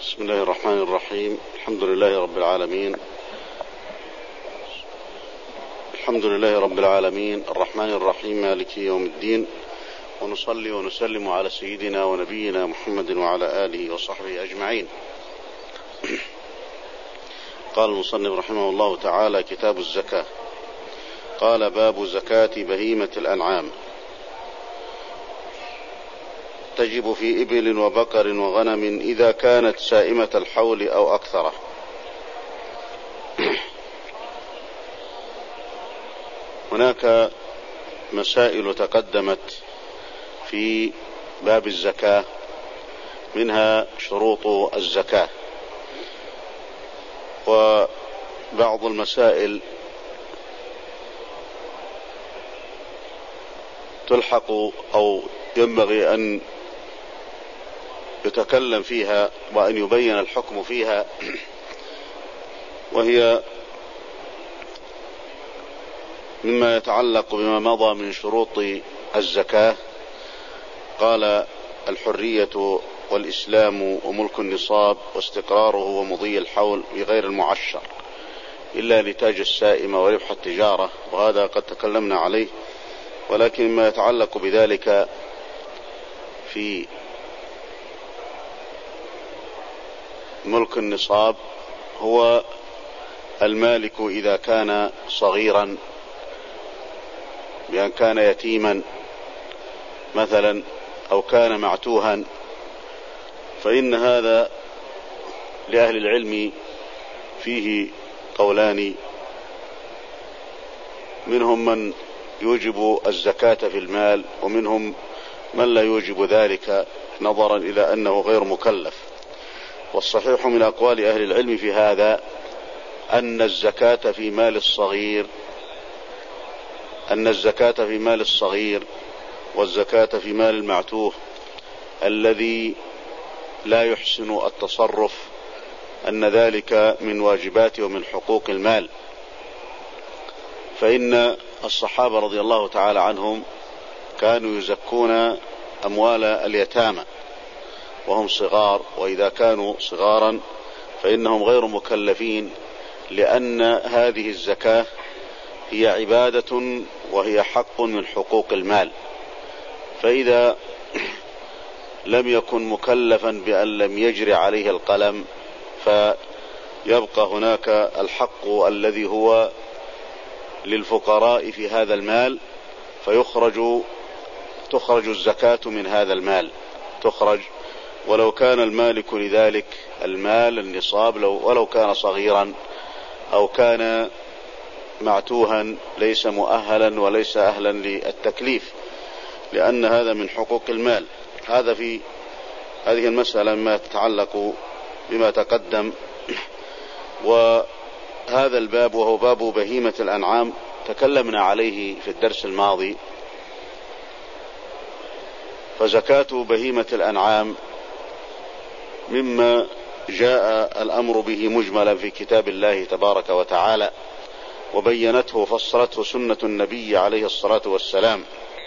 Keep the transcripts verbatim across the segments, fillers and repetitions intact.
بسم الله الرحمن الرحيم. الحمد لله رب العالمين الحمد لله رب العالمين الرحمن الرحيم مالك يوم الدين، ونصلي ونسلم على سيدنا ونبينا محمد وعلى آله وصحبه أجمعين. قال المصنف رحمه الله تعالى: كتاب الزكاة. قال: باب زكاة بهيمة الأنعام. تجب في إبل وبقر وغنم إذا كانت سائمة الحول أو أكثره. هناك مسائل تقدمت في باب الزكاة، منها شروط الزكاة، وبعض المسائل تلحق أو ينبغي أن يتكلم فيها وأن يبين الحكم فيها، وهي مما يتعلق بما مضى من شروط الزكاة. قال: الحرية والإسلام وملك النصاب واستقراره ومضي الحول بغير المعشر إلا نتاج السائمة وربح التجارة، وهذا قد تكلمنا عليه. ولكن ما يتعلق بذلك في ملك النصاب هو المالك إذا كان صغيرا، بأن كان يتيما مثلا أو كان معتوها، فإن هذا لأهل العلم فيه قولان، منهم من يوجب الزكاة في المال، ومنهم من لا يوجب ذلك نظرا إلى أنه غير مكلف. والصحيح من أقوال أهل العلم في هذا أن الزكاة في مال الصغير أن الزكاة في مال الصغير والزكاة في مال المعتوه الذي لا يحسن التصرف، أن ذلك من واجبات ومن حقوق المال. فإن الصحابة رضي الله تعالى عنهم كانوا يزكون أموال اليتامى وهم صغار، وإذا كانوا صغارا فإنهم غير مكلفين، لأن هذه الزكاة هي عبادة وهي حق من حقوق المال. فإذا لم يكن مكلفا بأن لم يجري عليه القلم، فيبقى هناك الحق الذي هو للفقراء في هذا المال، فيخرج تخرج الزكاة من هذا المال، تخرج ولو كان المالك لذلك المال النصاب، لو ولو كان صغيرا أو كان معتوها ليس مؤهلا وليس أهلا للتكليف، لأن هذا من حقوق المال. هذا في هذه المسألة ما تتعلق بما تقدم. وهذا الباب وهو باب بهيمة الأنعام تكلمنا عليه في الدرس الماضي. فزكاة بهيمة الأنعام مما جاء الأمر به مجملا في كتاب الله تبارك وتعالى، وبينته وفصلته سنة النبي عليه الصلاة والسلام.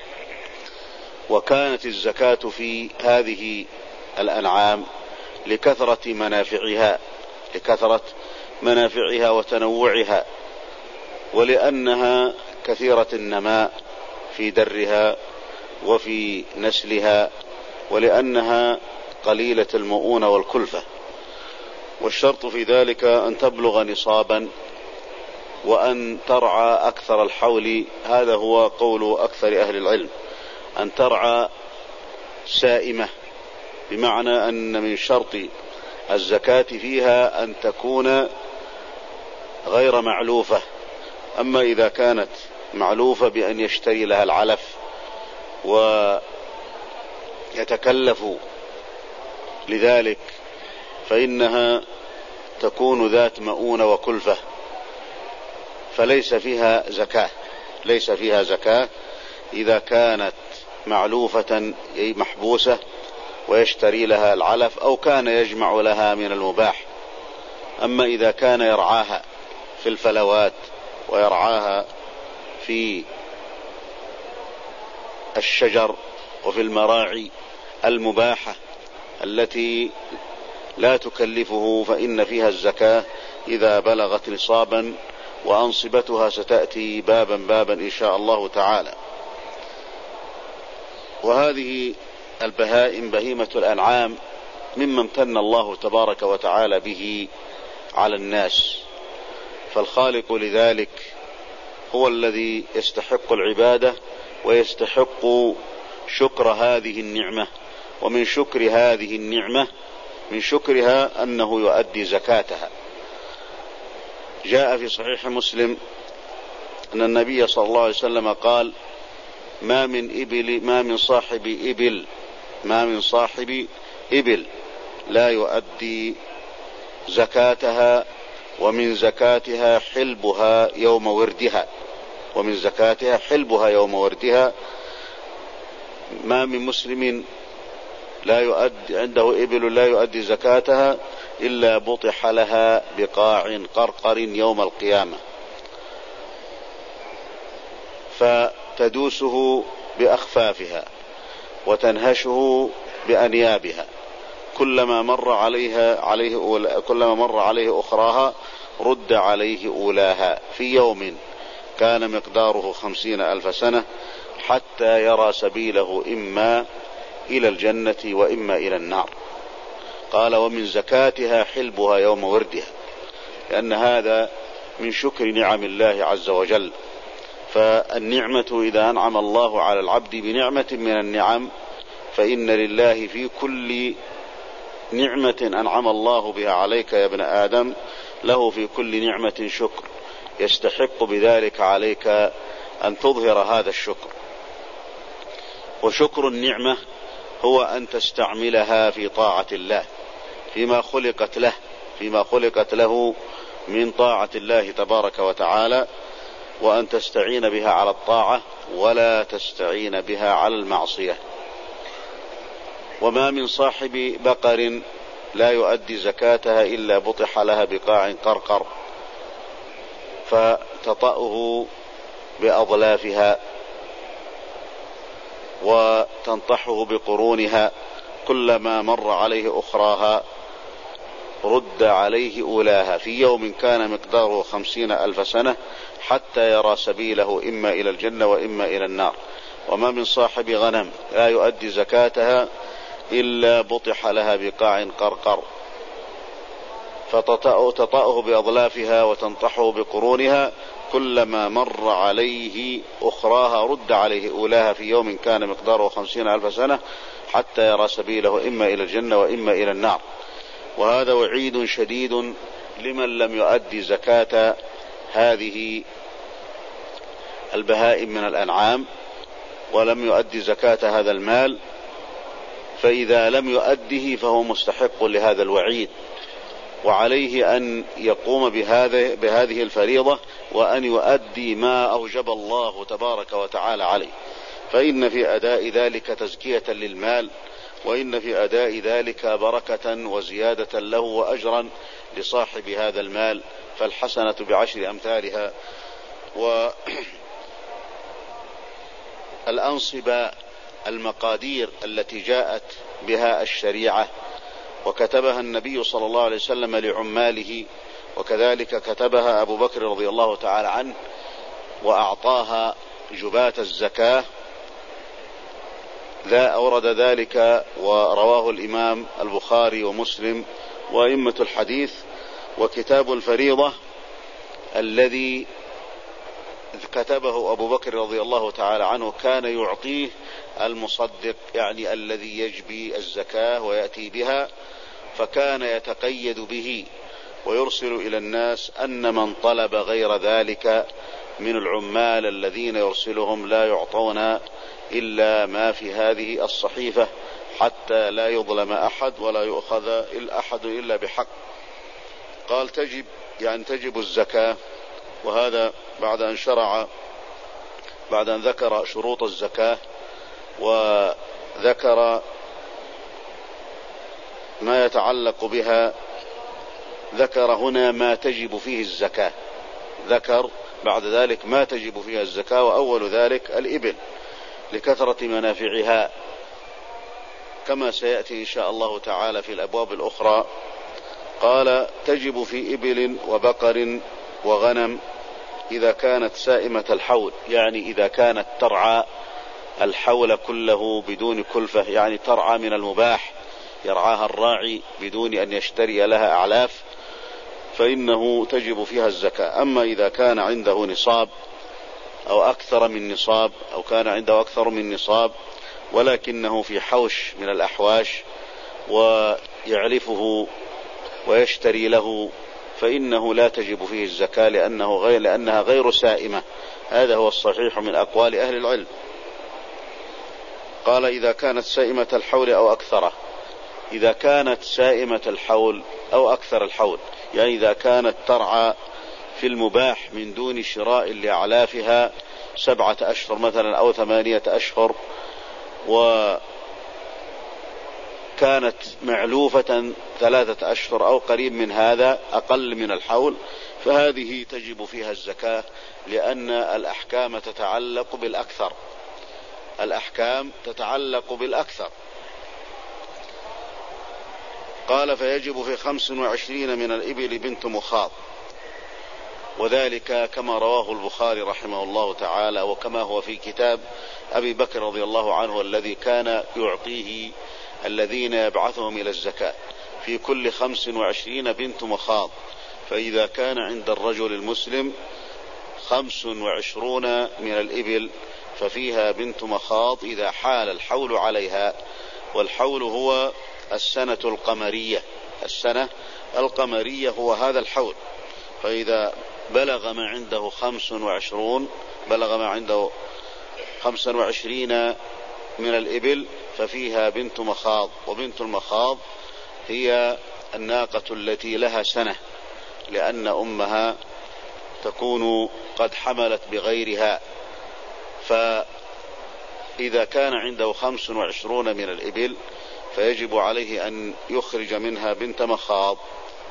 وكانت الزكاة في هذه الأنعام لكثرة منافعها لكثرة منافعها وتنوعها، ولأنها كثيرة النماء في درها وفي نسلها، ولأنها قليلة المؤونة والكلفة. والشرط في ذلك أن تبلغ نصابا وأن ترعى أكثر الحول. هذا هو قول أكثر أهل العلم، أن ترعى سائمة، بمعنى أن من شرط الزكاة فيها أن تكون غير معلوفة. أما إذا كانت معلوفة بأن يشتري لها العلف ويتكلف لذلك، فإنها تكون ذات مؤونة وكلفة، فليس فيها زكاة ليس فيها زكاة إذا كانت معلوفة أي محبوسة ويشتري لها العلف أو كان يجمع لها من المباح. أما إذا كان يرعاها في الفلوات ويرعاها في الشجر وفي المراعي المباحة التي لا تكلفه، فإن فيها الزكاة إذا بلغت نصابا، وأنصبتها ستأتي بابا بابا إن شاء الله تعالى. وهذه البهائم بهيمة الأنعام مما امتن الله تبارك وتعالى به على الناس، فالخالق لذلك هو الذي يستحق العبادة ويستحق شكر هذه النعمة. ومن شكر هذه النعمة من شكرها أنه يؤدي زكاتها. جاء في صحيح مسلم أن النبي صلى الله عليه وسلم قال: ما من إبل ما من صاحب إبل ما من صاحب إبل لا يؤدي زكاتها، ومن زكاتها حلبها يوم وردها ومن زكاتها حلبها يوم وردها. ما من مسلم لا يؤدي عنده إبل لا يؤدي زكاتها إلا بطح لها بقاع قرقر يوم القيامة، فتدوسه بأخفافها وتنهشه بأنيابها، كلما مر عليها عليه أولا كلما مر عليه أخراها رد عليه أولاها في يوم كان مقداره خمسين ألف سنة، حتى يرى سبيله إما إلى الجنة وإما إلى النار. قال: ومن زكاتها حلبها يوم وردها، لأن هذا من شكر نعم الله عز وجل. فالنعمة إذا أنعم الله على العبد بنعمة من النعم، فإن لله في كل نعمة أنعم الله بها عليك يا ابن آدم له في كل نعمة شكر، يستحق بذلك عليك أن تظهر هذا الشكر. وشكر النعمة هو أن تستعملها في طاعة الله، فيما خلقت له فيما خلقت له من طاعة الله تبارك وتعالى، وأن تستعين بها على الطاعة ولا تستعين بها على المعصية. وما من صاحب بقر لا يؤدي زكاتها إلا بطح لها بقاع قرقر، فتطأه بأضلافها وتنطحه بقرونها، كلما مر عليه أخراها رد عليه أولاها في يوم كان مقداره خمسين ألف سنة، حتى يرى سبيله إما إلى الجنة وإما إلى النار. وما من صاحب غنم لا يؤدي زكاتها إلا بطح لها بقاع قرقر، فتطأه بأضلافها وتنطحه بقرونها، كلما مر عليه أخراها رد عليه أولاها في يوم كان مقداره خمسين ألف سنة، حتى يرى سبيله إما إلى الجنة وإما إلى النار. وهذا وعيد شديد لمن لم يؤدي زكاة هذه البهائم من الأنعام، ولم يؤدي زكاة هذا المال، فإذا لم يؤده فهو مستحق لهذا الوعيد، وعليه أن يقوم بهذه بهذه الفريضة، وأن يؤدي ما أوجب الله تبارك وتعالى عليه. فإن في أداء ذلك تزكية للمال، وإن في أداء ذلك بركة وزيادة له وأجرا لصاحب هذا المال، فالحسنة بعشر أمثالها. والأنصبة المقادير التي جاءت بها الشريعة وكتبها النبي صلى الله عليه وسلم لعماله، وكذلك كتبها أبو بكر رضي الله تعالى عنه وأعطاها جباة الزكاة، لا أورد ذلك ورواه الإمام البخاري ومسلم وأئمة الحديث. وكتاب الفريضة الذي كتبه أبو بكر رضي الله تعالى عنه كان يعطيه المصدق، يعني الذي يجبي الزكاة ويأتي بها، فكان يتقيد به ويرسل إلى الناس أن من طلب غير ذلك من العمال الذين يرسلهم لا يعطون إلا ما في هذه الصحيفة، حتى لا يظلم أحد ولا يؤخذ الأحد إلا بحق. قال تجب يعني تجب الزكاة، وهذا بعد أن شرع بعد أن ذكر شروط الزكاة وذكر ما يتعلق بها، ذكر هنا ما تجب فيه الزكاة، ذكر بعد ذلك ما تجب فيها الزكاة، وأول ذلك الإبل لكثرة منافعها، كما سيأتي إن شاء الله تعالى في الأبواب الأخرى. قال تجب في إبل وبقر وغنم إذا كانت سائمة الحول، يعني إذا كانت ترعى الحول كله بدون كلفة، يعني ترعى من المباح يرعاها الراعي بدون أن يشتري لها أعلاف، فإنه تجب فيها الزكاة. أما إذا كان عنده نصاب أو أكثر من نصاب، أو كان عنده أكثر من نصاب ولكنه في حوش من الأحواش ويعرفه ويشتري له، فإنه لا تجب فيه الزكاة لأنه غير لأنها غير سائمة. هذا هو الصحيح من أقوال أهل العلم. قال إذا كانت سائمة الحول أو أكثره، إذا كانت سائمة الحول أو أكثر الحول، يعني إذا كانت ترعى في المباح من دون شراء لأعلافها سبعة أشهر مثلا أو ثمانية أشهر، وكانت معلوفة ثلاثة أشهر أو قريب من هذا أقل من الحول، فهذه تجب فيها الزكاة، لأن الأحكام تتعلق بالأكثر، الأحكام تتعلق بالأكثر. قال فيجب في خمس وعشرين من الإبل بنت مخاض، وذلك كما رواه البخاري رحمه الله تعالى، وكما هو في كتاب أبي بكر رضي الله عنه الذي كان يعطيه الذين يبعثهم إلى الزكاة، في كل خمس وعشرين بنت مخاض. فإذا كان عند الرجل المسلم خمس وعشرون من الإبل ففيها بنت مخاض إذا حال الحول عليها، والحول هو السنة القمرية، السنة القمرية هو هذا الحول. فإذا بلغ ما عنده خمس وعشرون بلغ ما عنده خمسا وعشرين من الإبل ففيها بنت مخاض، وبنت المخاض هي الناقة التي لها سنة، لأن أمها تكون قد حملت بغيرها. فإذا كان عنده خمس وعشرون من الإبل فيجب عليه أن يخرج منها بنت مخاض،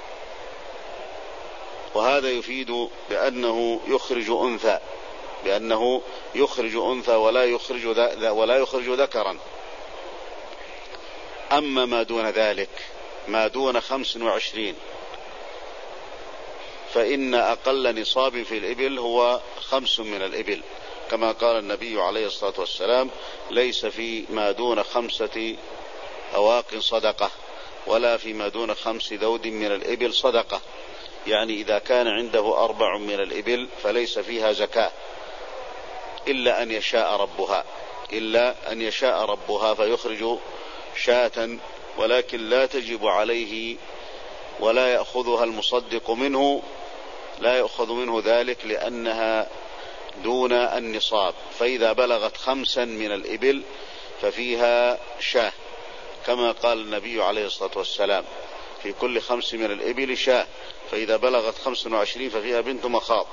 وهذا يفيد بأنه يخرج أنثى، بأنه يخرج أنثى ولا يخرج ولا يخرج ذكرا. أما ما دون ذلك، ما دون خمس وعشرين، فإن أقل نصاب في الإبل هو خمس من الإبل، كما قال النبي عليه الصلاة والسلام ليس في ما دون خمسة أواق صدقة، ولا في ما دون خمس ذود من الإبل صدقة. يعني إذا كان عنده أربع من الإبل فليس فيها زكاة إلا أن يشاء ربها، إلا أن يشاء ربها فيخرج شاة، ولكن لا تجب عليه ولا يأخذها المصدق منه، لا يأخذ منه ذلك لأنها دون النصاب. فإذا بلغت خمسا من الإبل ففيها شاة، كما قال النبي عليه الصلاة والسلام في كل خمس من الإبل شاة. فإذا بلغت خمس وعشرين ففيها بنت مخاض.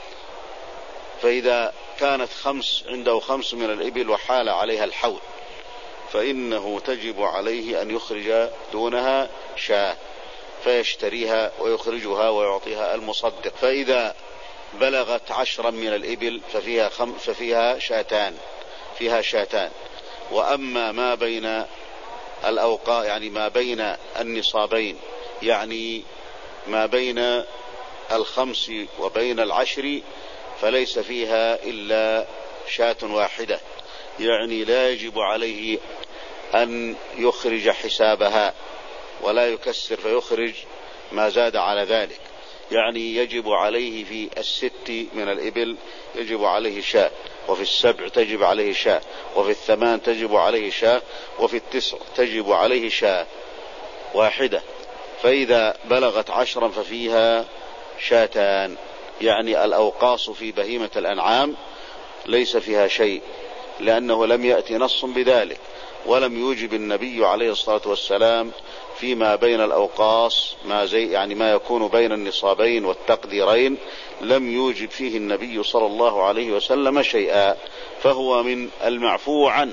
فإذا كانت خمس عنده خمس من الإبل وحال عليها الحول فإنه تجب عليه أن يخرج دونها شاة، فيشتريها ويخرجها ويعطيها المصدق. فإذا بلغت عشرا من الإبل ففيها, خم ففيها شاتان فيها شاتان. وأما ما بين الأوقاء، يعني ما بين النصابين، يعني ما بين الخمس وبين العشر، فليس فيها إلا شاة واحدة، يعني لا يجب عليه أن يخرج حسابها ولا يكسر فيخرج ما زاد على ذلك. يعني يجب عليه في الست من الإبل يجب عليه شاة، وفي السبع تجب عليه شاة، وفي الثمان تجب عليه شاة، وفي التسع تجب عليه شاة واحدة. فإذا بلغت عشرا ففيها شاتان. يعني الأوقاص في بهيمة الأنعام ليس فيها شيء، لأنه لم يأتي نص بذلك، ولم يوجب النبي عليه الصلاة والسلام فيما بين الأوقاص ما زي يعني ما يكون بين النصابين والتقديرين، لم يوجب فيه النبي صلى الله عليه وسلم شيئا، فهو من المعفو عنه.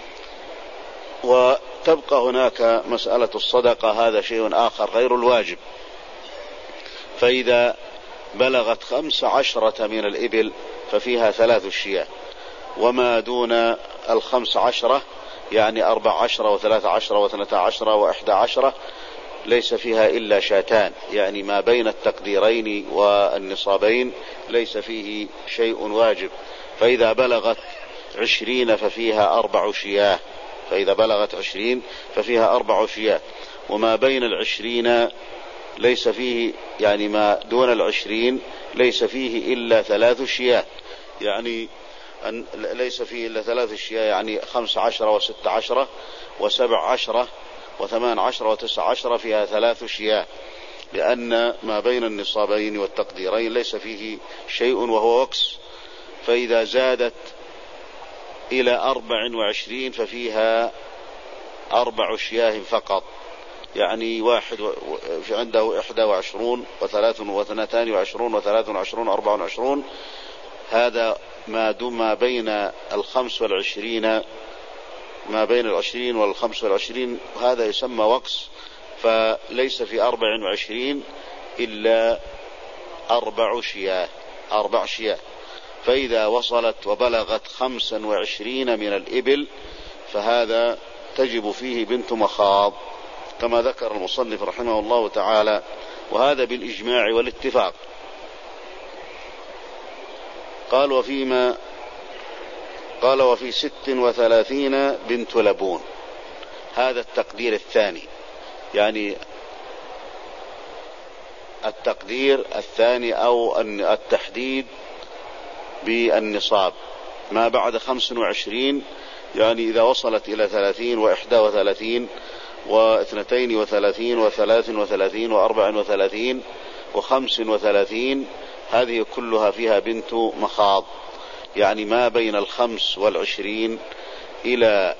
وتبقى هناك مسألة الصدقة، هذا شيء آخر غير الواجب. فإذا بلغت خمس عشرة من الإبل ففيها ثلاث شياه، وما دون الخمس عشرة يعني أربع عشرة وثلاث عشرة واثنتا عشرة وإحدى عشرة ليس فيها إلا شاتان، يعني ما بين التقديرين والنصابين ليس فيه شيء واجب. فإذا بلغت عشرين ففيها أربع شياه، فإذا بلغت عشرين ففيها أربع شياه. وما بين العشرين ليس فيه، يعني ما دون العشرين ليس فيه إلا ثلاث شياه، يعني أن ليس فيه إلا ثلاث شياه، يعني خمس عشرة وست عشرة وسبع عشرة وثمان عشرة وتسع عشرة فيها ثلاث شياه، لأن ما بين النصابين والتقديرين ليس فيه شيء وهو وكس. فإذا زادت إلى أربع وعشرين ففيها أربع شياه فقط، يعني واحد في عنده إحدى وعشرون وثلاث واثنتان وعشرون وثلاث وعشرون وأربع وعشرون. هذا ما دون ما بين الخمس والعشرين، ما بين العشرين والخمس والعشرين هذا يسمى وكس. فليس في أربع وعشرين إلا أربع شياه، أربع شياه. فإذا وصلت وبلغت خمسا وعشرين من الإبل فهذا تجب فيه بنت مخاض كما ذكر المصنف رحمه الله تعالى، وهذا بالإجماع والاتفاق. قال وفيما قال وفي ست وثلاثين بنت لبون، هذا التقدير الثاني، يعني التقدير الثاني أو التحديد بالنصاب ما بعد خمس وعشرين، يعني إذا وصلت إلى ثلاثين وإحدى وثلاثين واثنتين وثلاثين وثلاث وثلاثين وأربع وثلاثين وخمس وثلاثين، هذه كلها فيها بنت مخاض، يعني ما بين الخمس والعشرين إلى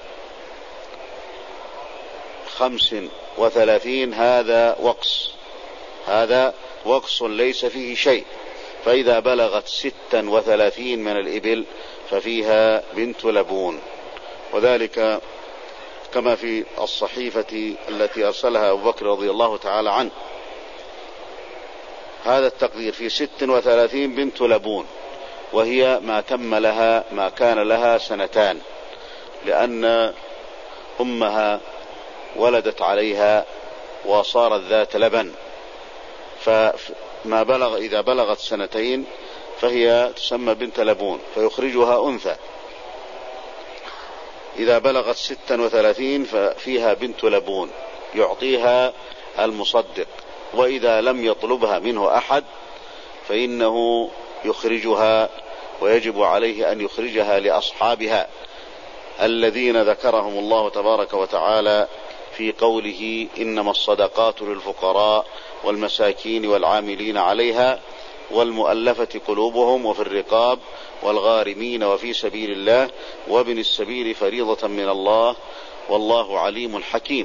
خمس وثلاثين هذا وقص، هذا وقص ليس فيه شيء. فإذا بلغت ستا وثلاثين من الإبل ففيها بنت لبون، وذلك كما في الصحيفة التي أرسلها أبو بكر رضي الله تعالى عنه. هذا التقدير في ست وثلاثين بنت لبون، وهي ما تم لها ما كان لها سنتان، لأن أمها ولدت عليها وصارت ذات لبن، فما بلغ إذا بلغت سنتين فهي تسمى بنت لبون فيخرجها أنثى. إذا بلغت ستا وثلاثين ففيها بنت لبون يعطيها المصدق، وإذا لم يطلبها منه أحد فإنه يخرجها، ويجب عليه أن يخرجها لأصحابها الذين ذكرهم الله تبارك وتعالى في قوله إنما الصدقات للفقراء والمساكين والعاملين عليها والمؤلفة قلوبهم وفي الرقاب والغارمين وفي سبيل الله وابن السبيل فريضة من الله والله عليم حكيم.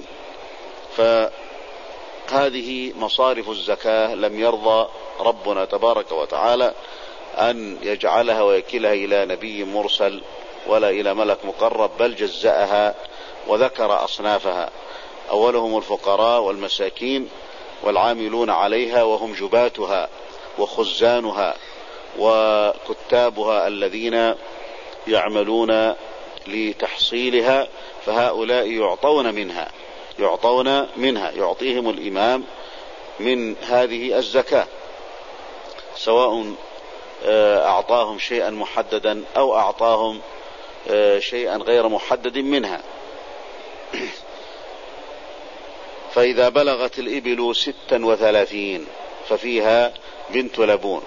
فهذه مصارف الزكاة لم يرضى ربنا تبارك وتعالى أن يجعلها ويكلها إلى نبي مرسل ولا إلى ملك مقرب، بل جزأها وذكر أصنافها. أولهم الفقراء والمساكين والعاملون عليها وهم جباتها وخزانها وكتابها الذين يعملون لتحصيلها، فهؤلاء يعطون منها يعطون منها يعطيهم الإمام من هذه الزكاة، سواء أعطاهم شيئا محددا أو أعطاهم شيئا غير محدد منها. فإذا بلغت الإبل ستا وثلاثين ففيها بنت لبون.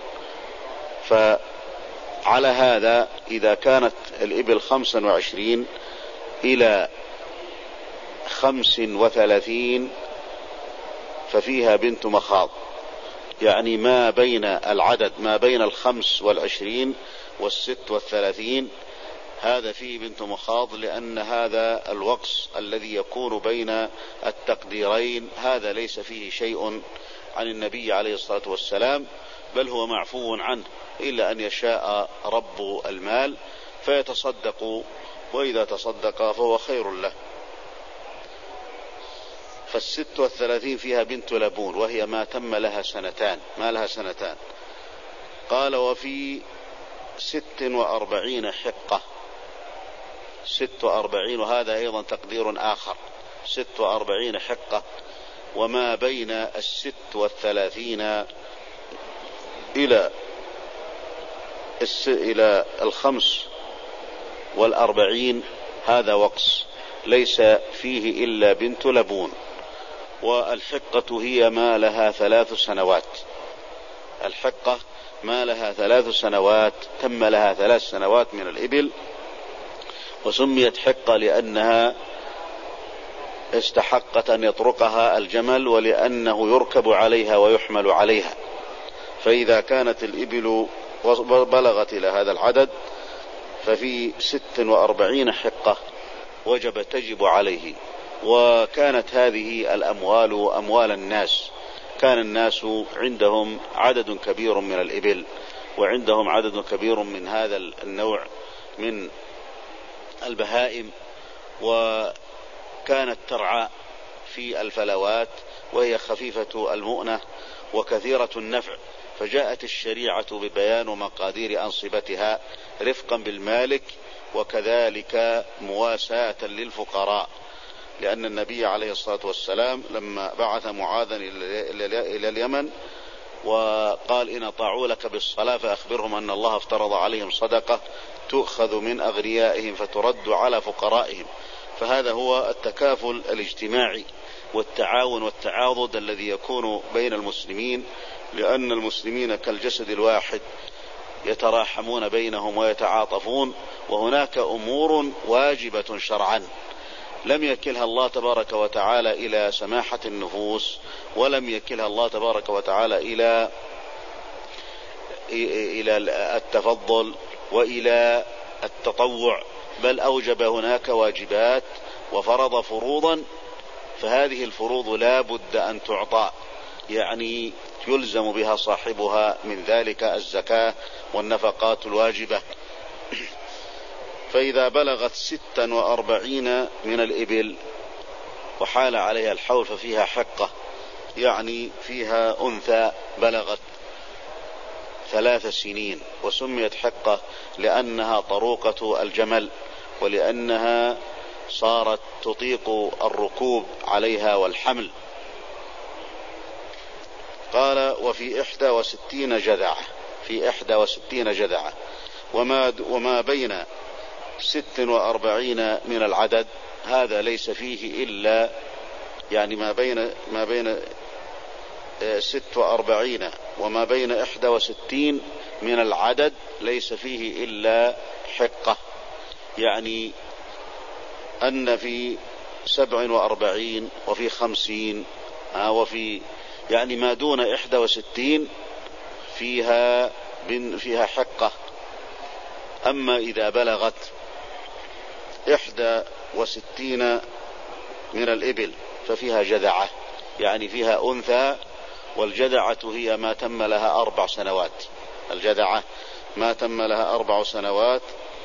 فعلى هذا إذا كانت الإبل خمسا وعشرين إلى خمس وثلاثين ففيها بنت مخاض، يعني ما بين العدد ما بين الخمس والعشرين والست والثلاثين هذا فيه بنت مخاض، لأن هذا الوقص الذي يكون بين التقديرين هذا ليس فيه شيء عن النبي عليه الصلاة والسلام، بل هو معفو عنه إلا أن يشاء رب المال فيتصدق، وإذا تصدق فهو خير له. فالست والثلاثين فيها بنت لبون، وهي ما تم لها سنتان ما لها سنتان. قال وفي ست وأربعين حقة، ست وأربعين، وهذا أيضا تقدير آخر، ست وأربعين حقة. وما بين الست والثلاثين إلى إلى الخمس والأربعين هذا وقص ليس فيه إلا بنت لبون. والحقة هي ما لها ثلاث سنوات، الحقة ما لها ثلاث سنوات، تم لها ثلاث سنوات من الإبل، وسميت حقة لأنها استحقت أن يطرقها الجمل، ولأنه يركب عليها ويحمل عليها. فإذا كانت الإبل بلغت إلى هذا العدد ففي ست وأربعين حقة وجب تجب عليه. وكانت هذه الأموال أموال الناس، كان الناس عندهم عدد كبير من الإبل، وعندهم عدد كبير من هذا النوع من البهائم، وكانت ترعى في الفلوات، وهي خفيفة المؤنة وكثيرة النفع. فجاءت الشريعة ببيان مقادير أنصبتها رفقا بالمالك، وكذلك مواساة للفقراء، لأن النبي عليه الصلاة والسلام لما بعث معاذا إلى اليمن وقال إن أطاعوا لك بالصلاة فأخبرهم أن الله افترض عليهم صدقة تؤخذ من أغنيائهم فترد على فقرائهم. فهذا هو التكافل الاجتماعي والتعاون والتعاضد الذي يكون بين المسلمين، لأن المسلمين كالجسد الواحد يتراحمون بينهم ويتعاطفون. وهناك أمور واجبة شرعا لم يكلها الله تبارك وتعالى إلى سماحة النفوس، ولم يكلها الله تبارك وتعالى إلى إلى التفضل وإلى التطوع، بل أوجب هناك واجبات وفرض فروضا. فهذه الفروض لا بد أن تعطى، يعني يلزم بها صاحبها، من ذلك الزكاة والنفقات الواجبة. فإذا بلغت ستا وأربعين من الإبل وحال عليها الحول ففيها حقة، يعني فيها أنثى بلغت ثلاث سنين، وسميت حقة لأنها طروقة الجمل، ولأنها صارت تطيق الركوب عليها والحمل. قال وفي إحدى وستين جذعة، في إحدى وستين جذعة. وما, وما بين ست وأربعين من العدد هذا ليس فيه إلا، يعني ما بين ما بين ست وأربعين وما بين إحدى وستين من العدد ليس فيه إلا حقة، يعني أن في سبع وأربعين وفي خمسين وفي يعني ما دون إحدى وستين فيها فيها حقة. أما إذا بلغت إحدى وستين من الإبل ففيها جذعة، يعني فيها أنثى، والجذعة هي ما تم لها أربع سنوات، الجذعة ما تم لها أربع سنوات.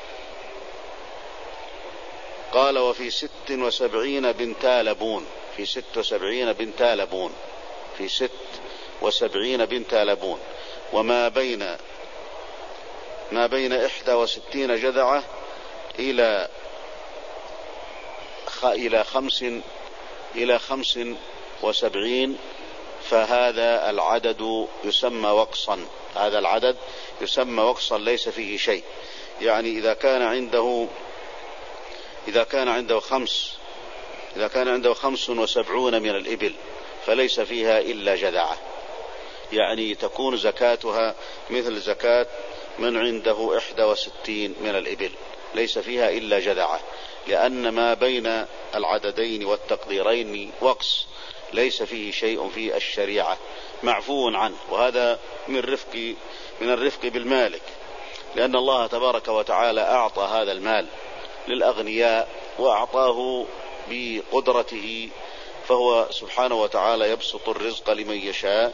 قال وفي ست وسبعين بنتا لبون، في ست وسبعين بنتا لبون، في ست وسبعين بنتا لبون. وما بين ما بين إحدى وستين جذعة إلى إلى خمس إلى خمس وسبعين فهذا العدد يسمى وقصا، هذا العدد يسمى وقصا ليس فيه شيء. يعني إذا كان عنده إذا كان عنده خمس إذا كان عنده خمس وسبعون من الإبل فليس فيها إلا جذعة، يعني تكون زكاتها مثل زكاة من عنده إحدى وستين من الإبل، ليس فيها إلا جذعة، لأن ما بين العددين والتقديرين وقص ليس فيه شيء في الشريعة، معفو عنه. وهذا من رفق من الرفق بالمالك، لأن الله تبارك وتعالى أعطى هذا المال للأغنياء وأعطاه بقدرته، فهو سبحانه وتعالى يبسط الرزق لمن يشاء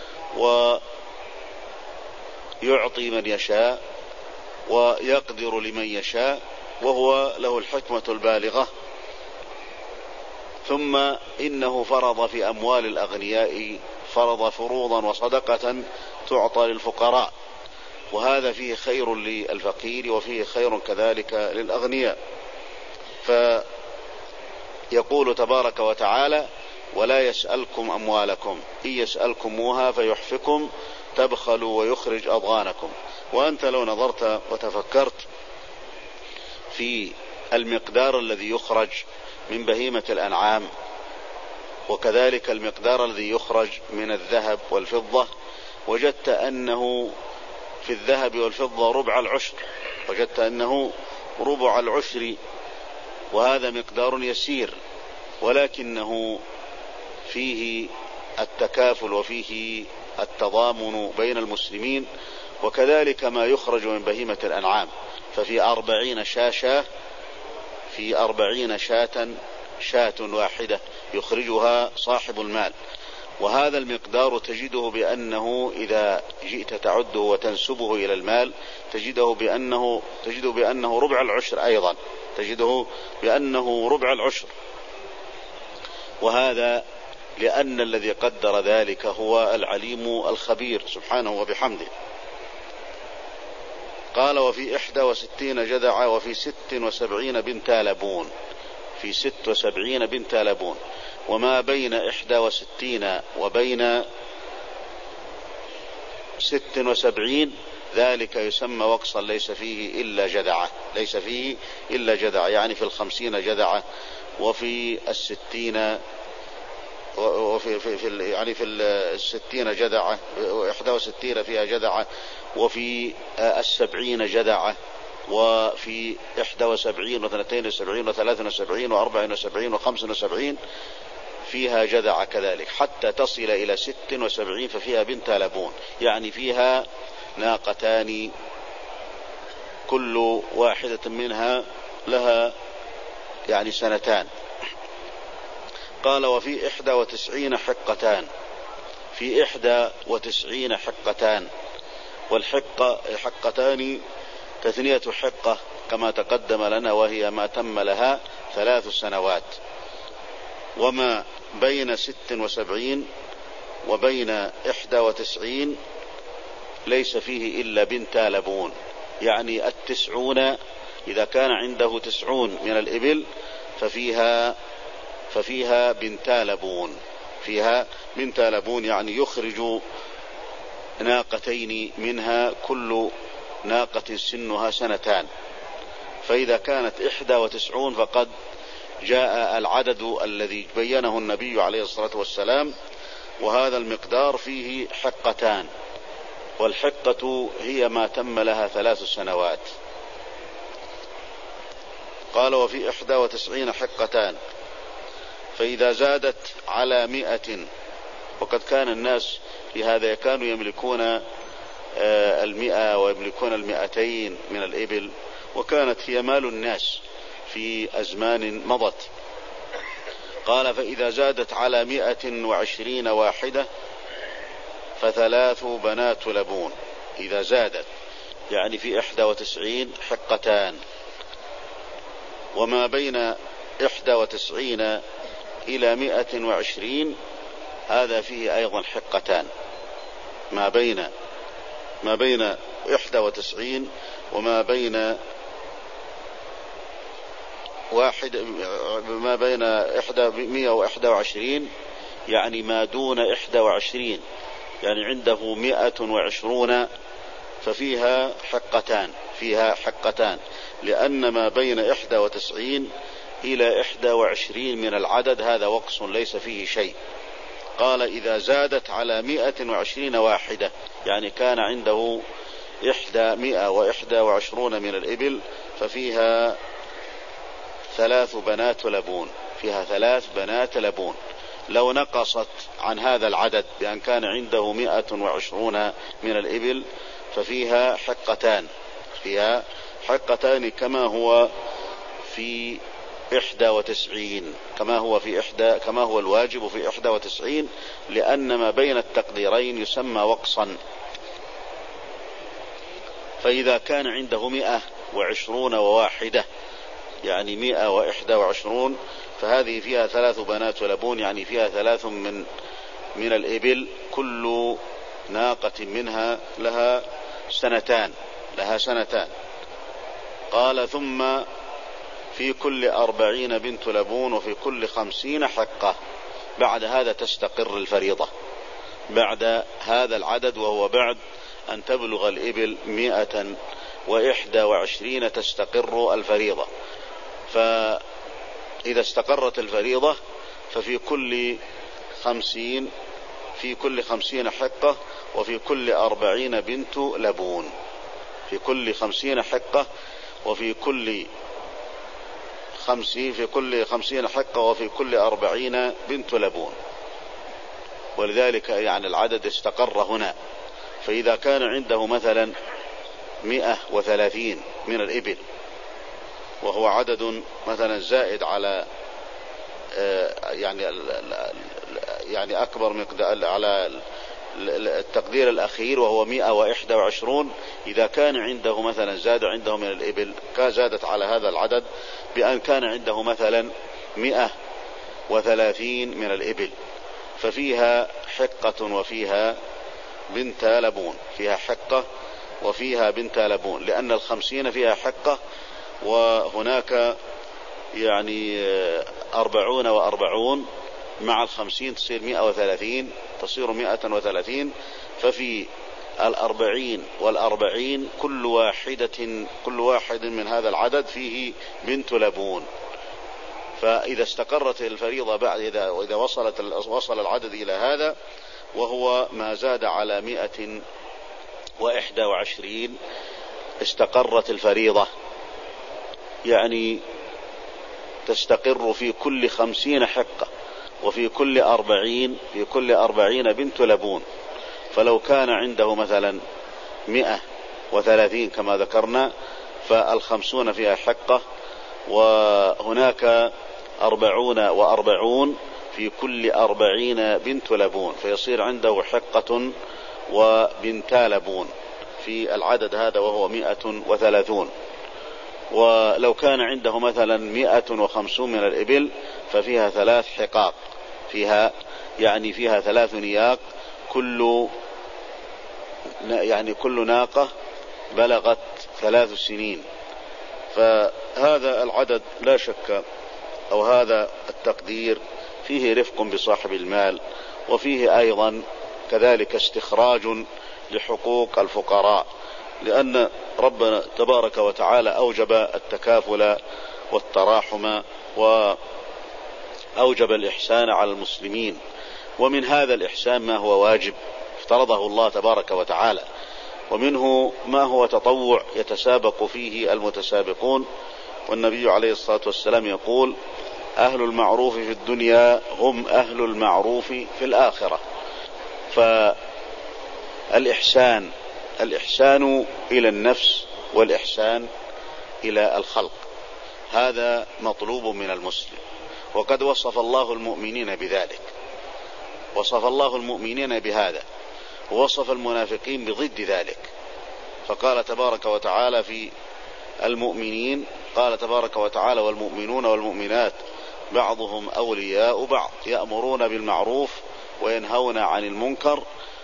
ويعطي من يشاء ويقدر لمن يشاء، وهو له الحكمة البالغة. ثم إنه فرض في أموال الأغنياء فرض فروضا وصدقة تعطى للفقراء، وهذا فيه خير للفقير وفيه خير كذلك للأغنياء. فيقول تبارك وتعالى: ولا يسألكم أموالكم إن يسألكموها فيحفكم تبخلوا ويخرج أضغانكم. وأنت لو نظرت وتفكرت في المقدار الذي يخرج من بهيمة الأنعام، وكذلك المقدار الذي يخرج من الذهب والفضة، وجدت أنه في الذهب والفضة ربع العشر، وجدت أنه ربع العشر، وهذا مقدار يسير، ولكنه فيه التكافل وفيه التضامن بين المسلمين. وكذلك ما يخرج من بهيمة الأنعام، ففي أربعين شاشة في أربعين شاة شاة واحدة يخرجها صاحب المال، وهذا المقدار تجده بأنه إذا جئت تعده وتنسبه إلى المال تجده بأنه تجده بأنه ربع العشر، أيضا تجده بأنه ربع العشر، وهذا لأن الذي قدر ذلك هو العليم الخبير سبحانه وبحمده. قال: وفي إحدى وستين جذعة وفي ست وسبعين بنت لبون، في ست وسبعين بنت لبون. وما بين إحدى وستين وبين ست وسبعين ذلك يسمى وقصا ليس فيه إلا جذعة، ليس فيه إلا جذعة، يعني في الخمسين جذعة، وفي الستين وفي في في يعني في الستين جذعة، وإحدى وستين فيها جذعة، وفي السبعين جذعة، وفي إحدى وسبعين واثنتين وسبعين وثلاث وسبعين وأربع وسبعين وخمس وسبعين فيها جذعة كذلك، حتى تصل إلى ست وسبعين ففيها بنت لبون، يعني فيها ناقتان كل واحدة منها لها يعني سنتان. قال: وفي إحدى وتسعين حقتان، في إحدى وتسعين حقتان. والحقة الحقتان تثنية حقة كما تقدم لنا، وهي ما تم لها ثلاث سنوات. وما بين ست وسبعين وبين إحدى وتسعين ليس فيه إلا بنت لبون، يعني التسعون إذا كان عنده تسعون من الإبل ففيها ففيها بنت لبون، فيها بنت لبون، يعني يخرج ناقتين منها كل ناقة سنها سنتان. فإذا كانت إحدى وتسعون فقد جاء العدد الذي بينه النبي عليه الصلاة والسلام، وهذا المقدار فيه حقتان، والحقة هي ما تم لها ثلاث سنوات. قال: وفي إحدى وتسعين حقتان، فإذا زادت على مئة، وقد كان الناس في هذا كانوا يملكون المئة ويملكون المئتين من الإبل، وكانت هي مال الناس في أزمان مضت. قال: فإذا زادت على مئة وعشرين واحدة فثلاث بنات لبون. إذا زادت يعني في إحدى وتسعين حقتان، وما بين إحدى وتسعين إلى مئة وعشرين هذا فيه أيضا حقتان. ما بين ما بين إحدى وتسعين وما بين واحد ما بين إحدى مئة وإحدى وعشرين، يعني ما دون إحدى وعشرين، يعني عنده مئة وعشرون ففيها حقتان، فيها حقتان، لأن ما بين إحدى وتسعين إلى إحدى وعشرين من العدد هذا وقص ليس فيه شيء. قال: إذا زادت على مئة وعشرين واحدة، يعني كان عنده إحدى مئة وإحدى وعشرون من الإبل ففيها ثلاث بنات لبون، فيها ثلاث بنات لبون. لو نقصت عن هذا العدد بأن كان عنده مئة وعشرون من الإبل ففيها حقتان، فيها حقتان كما هو في إحدى وتسعين، كما هو في إحدى كما هو الواجب في إحدى وتسعين، لأن ما بين التقديرين يسمى وقصا. فإذا كان عنده مئة وعشرون وواحدة، يعني مئة وإحدى وعشرون، فهذه فيها ثلاث بنات لبون، يعني فيها ثلاث من من الإبل، كل ناقة منها لها سنتان، لها سنتان. قال: ثم في كل أربعين بنت لبون وفي كل خمسين حقة. بعد هذا تستقر الفريضة، بعد هذا العدد، وهو بعد أن تبلغ الإبل مئة وإحدى وعشرين تستقر الفريضة. فإذا استقرت الفريضة ففي كل خمسين في كل خمسين حقة وفي كل أربعين بنت لبون، في كل خمسين حقة وفي كل خمسين في كل خمسين حقة وفي كل أربعين بنت لبون. ولذلك يعني العدد استقر هنا. فإذا كان عنده مثلا مئة وثلاثين من الإبل، وهو عدد مثلا زائد على يعني يعني أكبر مقدار على التقدير الأخير وهو مئة وإحدى وعشرون، إذا كان عنده مثلا زاد عنده من الإبل زادت على هذا العدد بأن كان عنده مثلا مئة وثلاثين من الإبل، ففيها حقة وفيها بنت لبون، فيها حقة وفيها بنت لبون، لأن الخمسين فيها حقة وهناك يعني أربعون وأربعون مع الخمسين تصير مئة وثلاثين، تصير مئة وثلاثين. ففي الأربعين والأربعين كل واحدة كل واحد من هذا العدد فيه بنت لبون. فإذا استقرت الفريضة بعد إذا وإذا وصلت وصل العدد إلى هذا وهو ما زاد على مئة وإحدى وعشرين استقرت الفريضة، يعني تستقر في كل خمسين حقة وفي كل أربعين في كل أربعين بنت لبون. فلو كان عنده مثلا مئة وثلاثين كما ذكرنا فالخمسون فيها حقة، وهناك أربعون وأربعون في كل أربعين بنت لبون، فيصير عنده حقة وبنتا لبون في العدد هذا وهو مئة وثلاثون. ولو كان عنده مثلا مئة وخمسون من الإبل ففيها ثلاث حقاق، فيها يعني فيها ثلاث نياق، كل يعني كل ناقة بلغت ثلاث سنين. فهذا العدد لا شك أو هذا التقدير فيه رفق بصاحب المال، وفيه أيضا كذلك استخراج لحقوق الفقراء، لأن ربنا تبارك وتعالى أوجب التكافل والتراحم وأوجب الإحسان على المسلمين، ومن هذا الإحسان ما هو واجب افترضه الله تبارك وتعالى، ومنه ما هو تطوع يتسابق فيه المتسابقون. والنبي عليه الصلاة والسلام يقول: أهل المعروف في الدنيا هم أهل المعروف في الآخرة. فالإحسان الإحسان إلى النفس والإحسان إلى الخلق هذا مطلوب من المسلم، وقد وصف الله المؤمنين بذلك، وصف الله المؤمنين بهذا، ووصف المنافقين بضد ذلك. فقال تبارك وتعالى في المؤمنين، قال تبارك وتعالى: والمؤمنون والمؤمنات بعضهم أولياء بعض يأمرون بالمعروف وينهون عن المنكر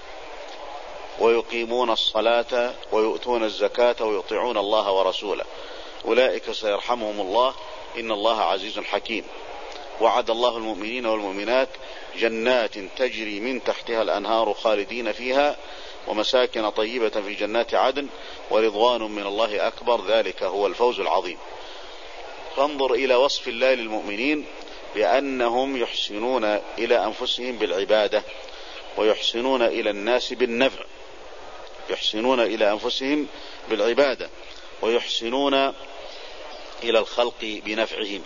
ويقيمون الصلاة ويؤتون الزكاة ويطيعون الله ورسوله أولئك سيرحمهم الله إن الله عزيز حكيم. وعد الله المؤمنين والمؤمنات جنات تجري من تحتها الأنهار خالدين فيها ومساكن طيبة في جنات عدن ورضوان من الله أكبر ذلك هو الفوز العظيم. فانظر إلى وصف الله للمؤمنين بأنهم يحسنون إلى أنفسهم بالعبادة ويحسنون إلى الناس بالنفع، يحسنون إلى أنفسهم بالعبادة ويحسنون إلى الخلق بنفعهم.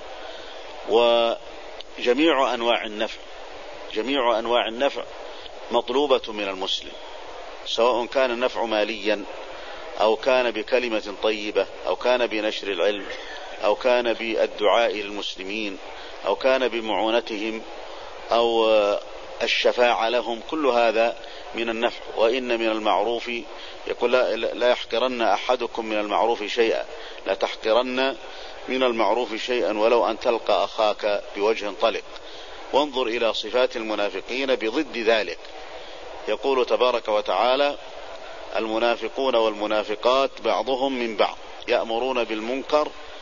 وجميع أنواع النفع جميع أنواع النفع مطلوبة من المسلم، سواء كان النفع ماليا أو كان بكلمة طيبة أو كان بنشر العلم أو كان بالدعاء للمسلمين أو كان بمعونتهم أو الشفاعة لهم، كل هذا من النفع. وإن من المعروف يقول لا يحقرن أحدكم من المعروف شيئا، لا تحقرن من المعروف شيئا ولو أن تلقى أخاك بوجه طلق. وانظر إلى صفات المنافقين بضد ذلك، يقول تبارك وتعالى: المنافقون والمنافقات بعضهم من بعض يأمرون بالمنكر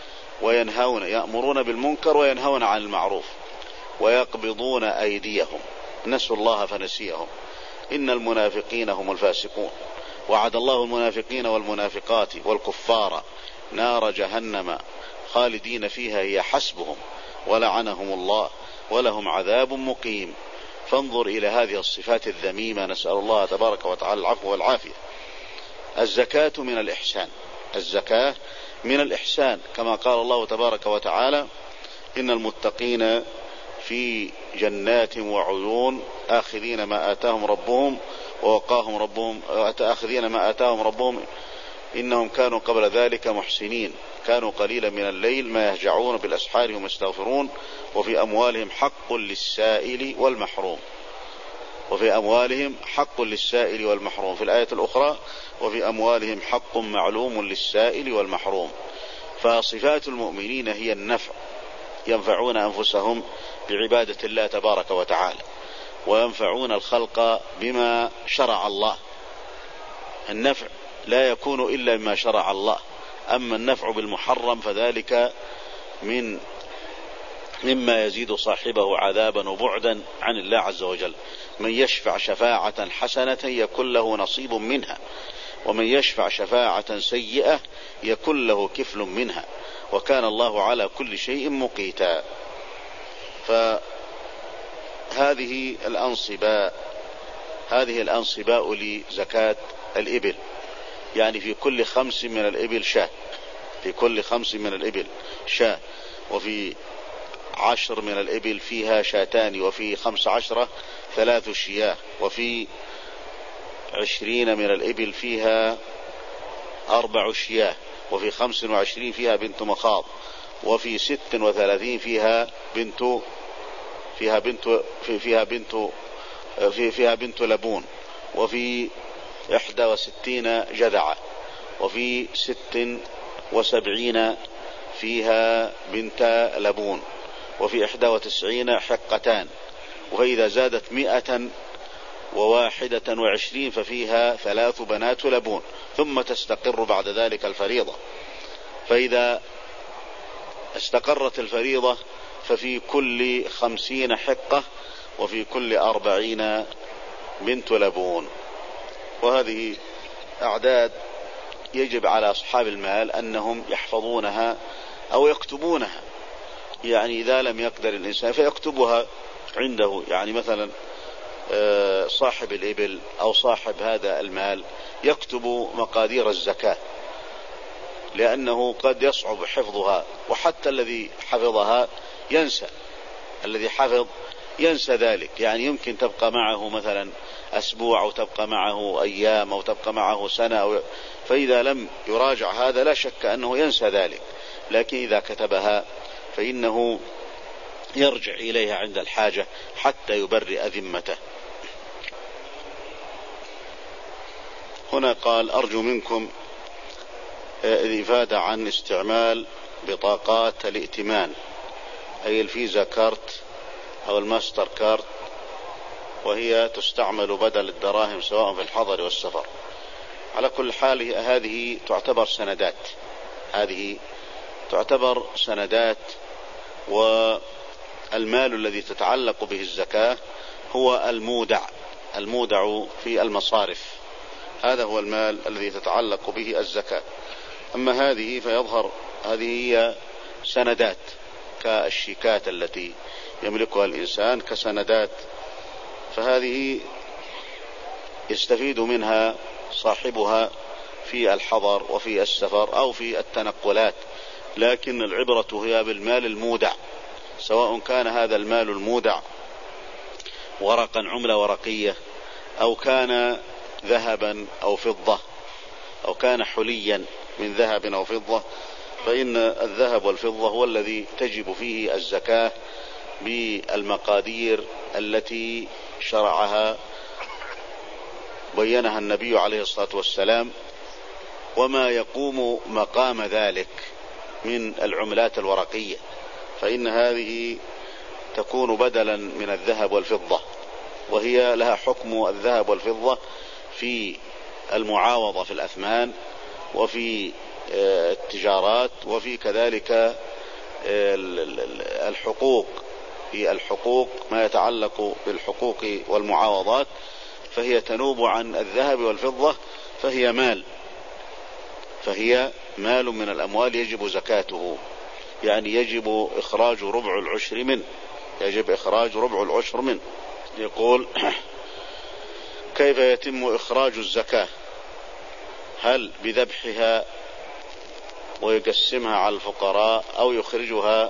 وينهون يأمرون بالمنكر وينهون عن المعروف ويقبضون أيديهم نسوا الله فنسيهم إن المنافقين هم الفاسقون وعد الله المنافقين والمنافقات والكفار نار جهنم خالدين فيها هي حسبهم ولعنهم الله ولهم عذاب مقيم. فانظر إلى هذه الصفات الذميمة، نسأل الله تبارك وتعالى العفو والعافية. الزكاة من الإحسان، الزكاة من الإحسان، كما قال الله تبارك وتعالى إن المتقين في جنات وعيون آخذين ما آتاهم ربهم ووقاهم ربهم آخذين ما آتاهم ربهم إنهم كانوا قبل ذلك محسنين كانوا قليلا من الليل ما يهجعون بالأسحار هم يستغفرون وفي أموالهم حق للسائل والمحروم وفي أموالهم حق للسائل والمحروم في الآية الأخرى وفي أموالهم حق معلوم للسائل والمحروم. فصفات المؤمنين هي النفع، ينفعون أنفسهم بعبادة الله تبارك وتعالى وينفعون الخلق بما شرع الله. النفع لا يكون إلا بما شرع الله، أما النفع بالمحرم فذلك من مما يزيد صاحبه عذابا وبعدا عن الله عز وجل. من يشفع شفاعة حسنة يكن له نصيب منها ومن يشفع شفاعة سيئة يكن له كفل منها وكان الله على كل شيء مقيتا. فهذه الأنصباء هذه الأنصباء لزكاة الإبل، يعني في كل خمس من الإبل شاة، في كل خمس من الإبل شاة، وفي عشر من الإبل فيها شاتان، وفي خمس عشرة ثلاث شياه، وفي عشرين من الإبل فيها أربع شياه، وفي خمس وعشرين فيها بنت مخاض، وفي ست وثلاثين فيها بنت فيها بنت فيها بنت في فيها بنت لبون، وفي إحدى وستين جذعة، وفي ست وسبعين فيها بنت لبون، وفي إحدى وتسعين حقتان، وإذا زادت مئة وواحدة وعشرين ففيها ثلاث بنات لبون، ثم تستقر بعد ذلك الفريضة. فإذا استقرت الفريضة ففي كل خمسين حقة وفي كل أربعين بنت لبون. وهذه أعداد يجب على أصحاب المال أنهم يحفظونها أو يكتبونها، يعني إذا لم يقدر الإنسان فيكتبها عنده، يعني مثلا صاحب الإبل أو صاحب هذا المال يكتب مقادير الزكاة، لأنه قد يصعب حفظها، وحتى الذي حفظها ينسى، الذي حفظ ينسى ذلك، يعني يمكن تبقى معه مثلا أسبوع أو تبقى معه أيام أو تبقى معه سنة أو فإذا لم يراجع هذا لا شك أنه ينسى ذلك، لكن إذا كتبها فإنه يرجع إليها عند الحاجة حتى يبرئ ذمته. هنا قال أرجو منكم الإفادة عن استعمال بطاقات الائتمان، أي الفيزا كارت أو الماستر كارت، وهي تستعمل بدل الدراهم سواء في الحضر والسفر. على كل حال هذه تعتبر سندات، هذه تعتبر سندات، والمال الذي تتعلق به الزكاة هو المودع، المودع في المصارف، هذا هو المال الذي تتعلق به الزكاة. أما هذه فيظهر هذه هي سندات كالشيكات التي يملكها الإنسان كسندات، فهذه يستفيد منها صاحبها في الحضر وفي السفر أو في التنقلات، لكن العبرة هي بالمال المودع، سواء كان هذا المال المودع ورقا عملة ورقية أو كان ذهبا أو فضة أو كان حليا من ذهب أو فضة، فإن الذهب والفضة هو الذي تجب فيه الزكاة بالمقادير التي شرعها بينها النبي عليه الصلاة والسلام، وما يقوم مقام ذلك من العملات الورقية، فإن هذه تكون بدلا من الذهب والفضة، وهي لها حكم الذهب والفضة في المعاوضة في الأثمان وفي التجارات وفي كذلك الحقوق في الحقوق ما يتعلق بالحقوق والمعاوضات فهي تنوب عن الذهب والفضة، فهي مال فهي مال من الأموال يجب زكاته، يعني يجب إخراج ربع العشر منه، يجب إخراج ربع العشر منه. يقول: كيف يتم إخراج الزكاة؟ هل بذبحها ويقسمها على الفقراء، أو يخرجها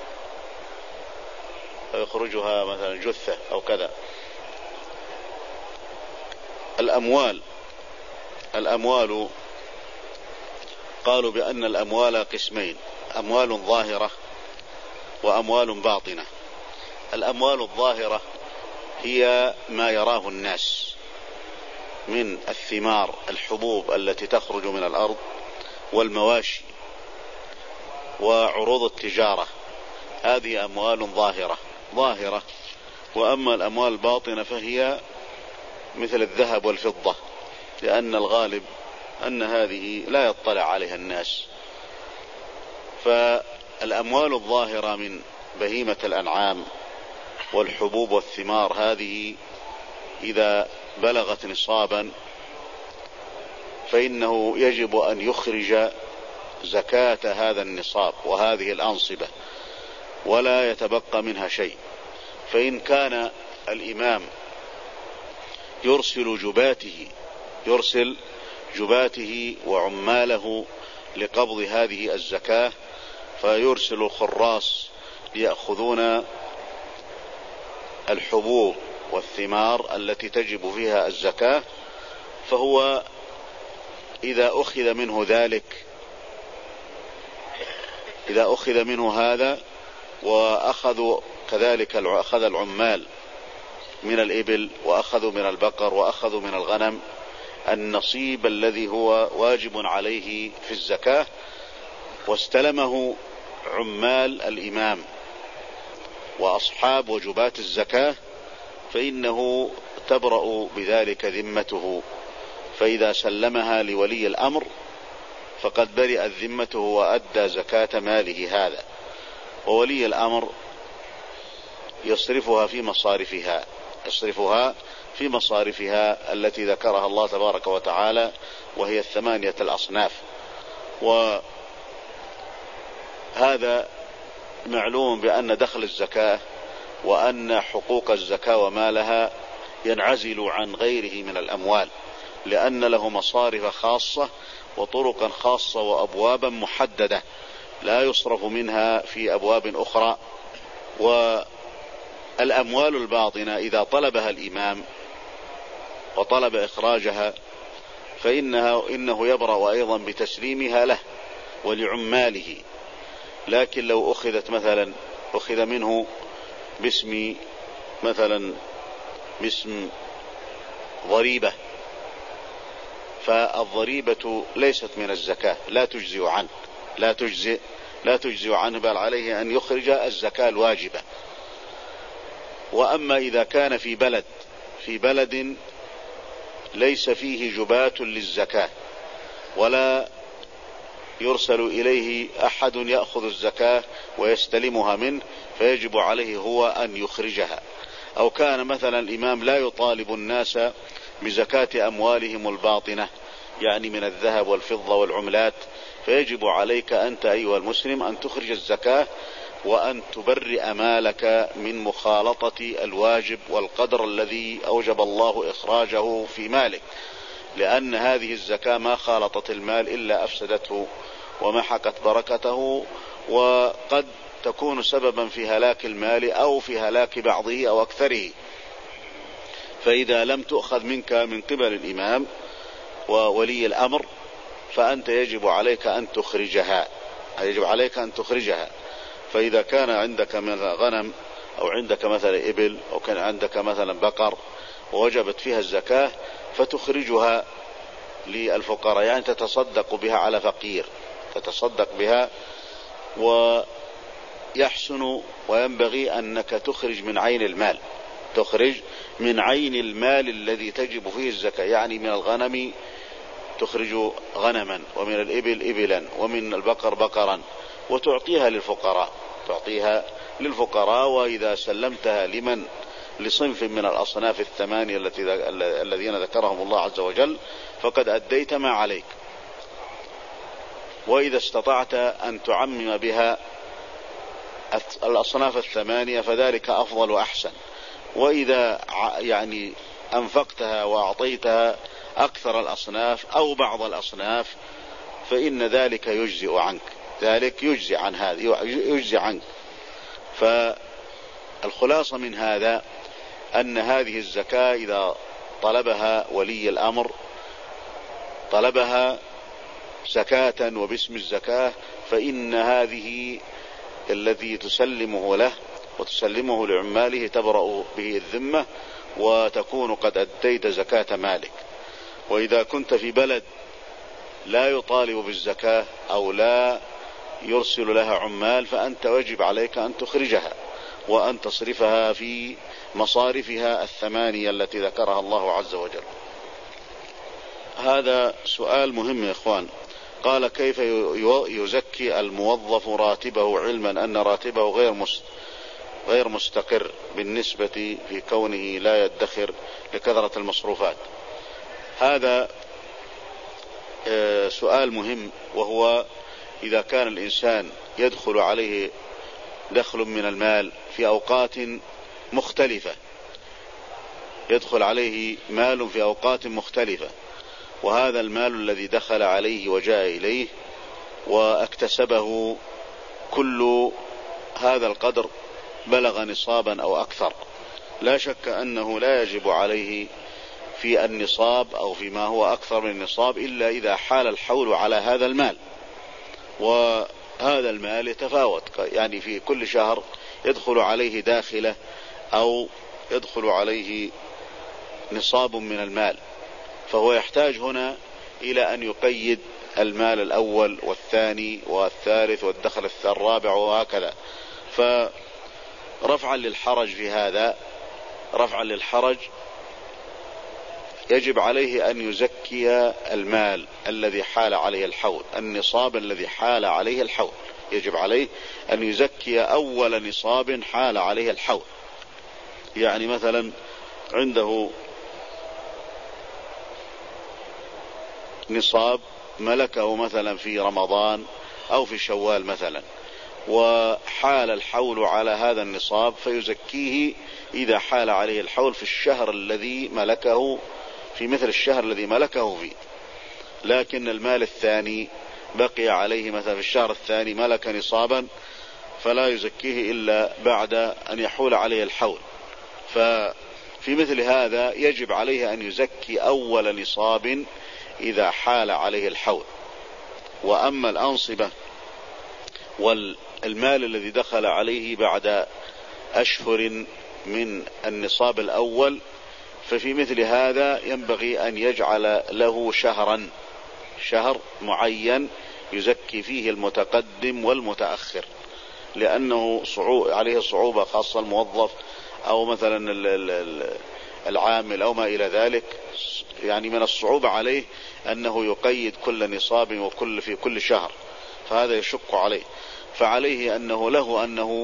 أو يخرجها مثلا جثة أو كذا؟ الأموال الأموال قالوا بأن الأموال قسمين: أموال ظاهرة وأموال باطنة. الأموال الظاهرة هي ما يراه الناس من الثمار، الحبوب التي تخرج من الأرض، والمواشي وعروض التجارة، هذه أموال ظاهرة ظاهرة. وأما الأموال الباطنة فهي مثل الذهب والفضة، لأن الغالب أن هذه لا يطلع عليها الناس. فالأموال الظاهرة من بهيمة الأنعام والحبوب والثمار هذه إذا بلغت نصابا فإنه يجب أن يخرج زكاة هذا النصاب وهذه الأنصبة، ولا يتبقى منها شيء. فإن كان الإمام يرسل جباته يرسل جباته وعماله لقبض هذه الزكاة، فيرسل الخراص ليأخذون الحبوب والثمار التي تجب فيها الزكاة، فهو إذا أخذ منه ذلك إذا أخذ منه هذا وأخذوا كذلك أخذ العمال من الإبل وأخذوا من البقر وأخذوا من الغنم النصيب الذي هو واجب عليه في الزكاة، واستلمه عمال الإمام وأصحاب وجبات الزكاة، فإنه تبرأ بذلك ذمته. فإذا سلمها لولي الأمر فقد برئت ذمته وأدى زكاة ماله هذا، وولي الأمر يصرفها في مصارفها يصرفها في مصارفها التي ذكرها الله تبارك وتعالى، وهي الثمانية الأصناف. وهذا معلوم بأن دخل الزكاة وأن حقوق الزكاة ومالها ينعزل عن غيره من الأموال، لأن له مصارف خاصة وطرقا خاصة وأبوابا محددة لا يصرف منها في أبواب أخرى. والأموال الباطنة إذا طلبها الإمام وطلب إخراجها فإنها إنه يبرأ أيضا بتسليمها له ولعماله. لكن لو أخذت مثلا أخذ منه باسم مثلا باسم ضريبة، فالضريبة ليست من الزكاة، لا تجزئ عنه لا تجزئ لا تجزئ عنه بل عليه أن يخرج الزكاة الواجبة. وأما إذا كان في بلد في بلد ليس فيه جبات للزكاة ولا يرسل إليه أحد يأخذ الزكاة ويستلمها منه، فيجب عليه هو أن يخرجها. أو كان مثلا الإمام لا يطالب الناس بزكاة أموالهم الباطنة، يعني من الذهب والفضة والعملات، فيجب عليك أنت أيها المسلم أن تخرج الزكاة وأن تبرئ مالك من مخالطة الواجب والقدر الذي أوجب الله إخراجه في مالك، لأن هذه الزكاة ما خالطت المال إلا أفسدته ومحقت بركته، وقد تكون سببا في هلاك المال أو في هلاك بعضه أو أكثره. فإذا لم تؤخذ منك من قبل الإمام وولي الأمر فأنت يجب عليك أن تخرجها يجب عليك أن تخرجها. فإذا كان عندك مثلا غنم أو عندك مثلا إبل أو كان عندك مثلا بقر ووجبت فيها الزكاة فتخرجها للفقراء، يعني تتصدق بها على فقير، تتصدق بها. ويحسن وينبغي أنك تخرج من عين المال تخرج من عين المال الذي تجب فيه الزكاة، يعني من الغنم تخرج غنما، ومن الإبل إبلا، ومن البقر بقرا، وتعطيها للفقراء تعطيها للفقراء وإذا سلمتها لمن لصنف من الأصناف الثمانية التي الذين ذكرهم الله عز وجل فقد أديت ما عليك. وإذا استطعت أن تعمم بها الأصناف الثمانية فذلك أفضل وأحسن. وإذا يعني أنفقتها وأعطيتها أكثر الأصناف أو بعض الأصناف فإن ذلك يجزئ عنك ذلك يجزئ عن هذا يجزئ عنك. فالخلاصة من هذا أن هذه الزكاة إذا طلبها ولي الأمر طلبها زكاة وباسم الزكاة فإن هذه الذي تسلمه له وتسلمه لعماله تبرأ به الذمة وتكون قد أديت زكاة مالك. وإذا كنت في بلد لا يطالب بالزكاة أو لا يرسل لها عمال فأنت واجب عليك أن تخرجها وأن تصرفها في مصارفها الثمانية التي ذكرها الله عز وجل. هذا سؤال مهم يا إخوان. قال: كيف يزكي الموظف راتبه علما أن راتبه غير غير مستقر بالنسبة في كونه لا يدخر لكثرة المصروفات؟ هذا سؤال مهم، وهو إذا كان الإنسان يدخل عليه دخل من المال في أوقات مختلفة يدخل عليه مال في أوقات مختلفة وهذا المال الذي دخل عليه وجاء إليه واكتسبه كل هذا القدر بلغ نصابا أو أكثر، لا شك أنه لا يجب عليه في النصاب أو فيما هو أكثر من النصاب إلا إذا حال الحول على هذا المال. وهذا المال يتفاوت، يعني في كل شهر يدخل عليه داخلة أو يدخل عليه نصاب من المال، فهو يحتاج هنا إلى أن يقيد المال الأول والثاني والثالث والدخل الرابع وهكذا. فرفعا للحرج في هذا رفعا للحرج يجب عليه أن يزكي المال الذي حال عليه الحول، النصاب الذي حال عليه الحول يجب عليه أن يزكي أول نصاب حال عليه الحول. يعني مثلا عنده نصاب ملكه مثلا في رمضان أو في شوال مثلا، وحال الحول على هذا النصاب فيزكيه إذا حال عليه الحول في الشهر الذي ملكه في مثل الشهر الذي ملكه فيه. لكن المال الثاني بقي عليه مثلا في الشهر الثاني ملك نصابا فلا يزكيه إلا بعد أن يحول عليه الحول. ففي مثل هذا يجب عليه أن يزكي أول نصاب إذا حال عليه الحول. وأما الأنصبة والمال الذي دخل عليه بعد أشهر من النصاب الأول ففي مثل هذا ينبغي أن يجعل له شهرا شهر معين يزكي فيه المتقدم والمتأخر، لأنه صعوب عليه صعوبة، خاصة الموظف أو مثلا العامل أو ما إلى ذلك، يعني من الصعوبة عليه أنه يقيد كل نصاب وكل في كل شهر، فهذا يشق عليه. فعليه أنه له أنه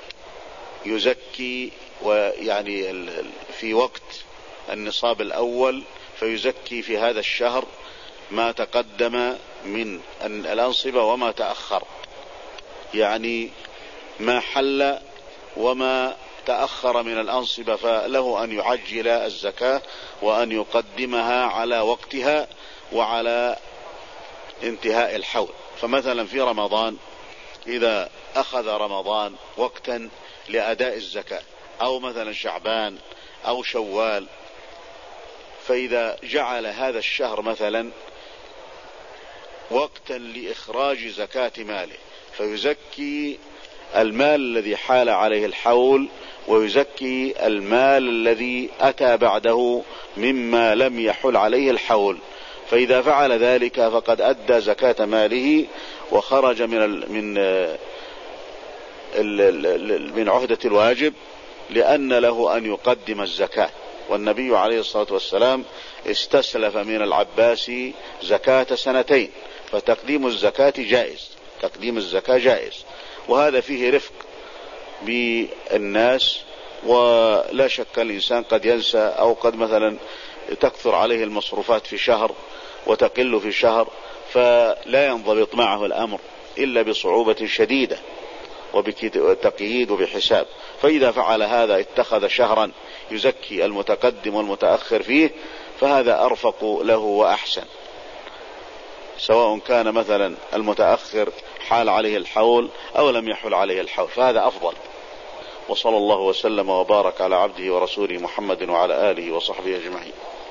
يزكي ويعني في وقت النصاب الأول فيزكي في هذا الشهر ما تقدم من الأنصبة وما تأخر، يعني ما حل وما تأخر من الأنصبة فله أن يعجل الزكاة وأن يقدمها على وقتها وعلى انتهاء الحول. فمثلا في رمضان إذا أخذ رمضان وقتا لأداء الزكاة، أو مثلا شعبان أو شوال، فإذا جعل هذا الشهر مثلا وقتا لإخراج زكاة ماله فيزكي المال الذي حال عليه الحول ويزكي المال الذي أتى بعده مما لم يحل عليه الحول. فإذا فعل ذلك فقد أدى زكاة ماله وخرج من ال من ال من عهدة الواجب، لأن له أن يقدم الزكاة. والنبي عليه الصلاة والسلام استسلف من العباس زكاة سنتين، فتقديم الزكاة جائز تقديم الزكاة جائز، وهذا فيه رفق بالناس. ولا شك الإنسان قد ينسى، أو قد مثلا تكثر عليه المصروفات في شهر وتقل في شهر، فلا ينضبط معه الأمر إلا بصعوبة شديدة وبتقييد وبحساب. فإذا فعل هذا اتخذ شهرا يزكي المتقدم والمتأخر فيه، فهذا أرفق له وأحسن، سواء كان مثلا المتأخر حال عليه الحول أو لم يحل عليه الحول، فهذا أفضل. وصلى الله وسلم وبارك على عبده ورسوله محمد وعلى آله وصحبه أجمعين.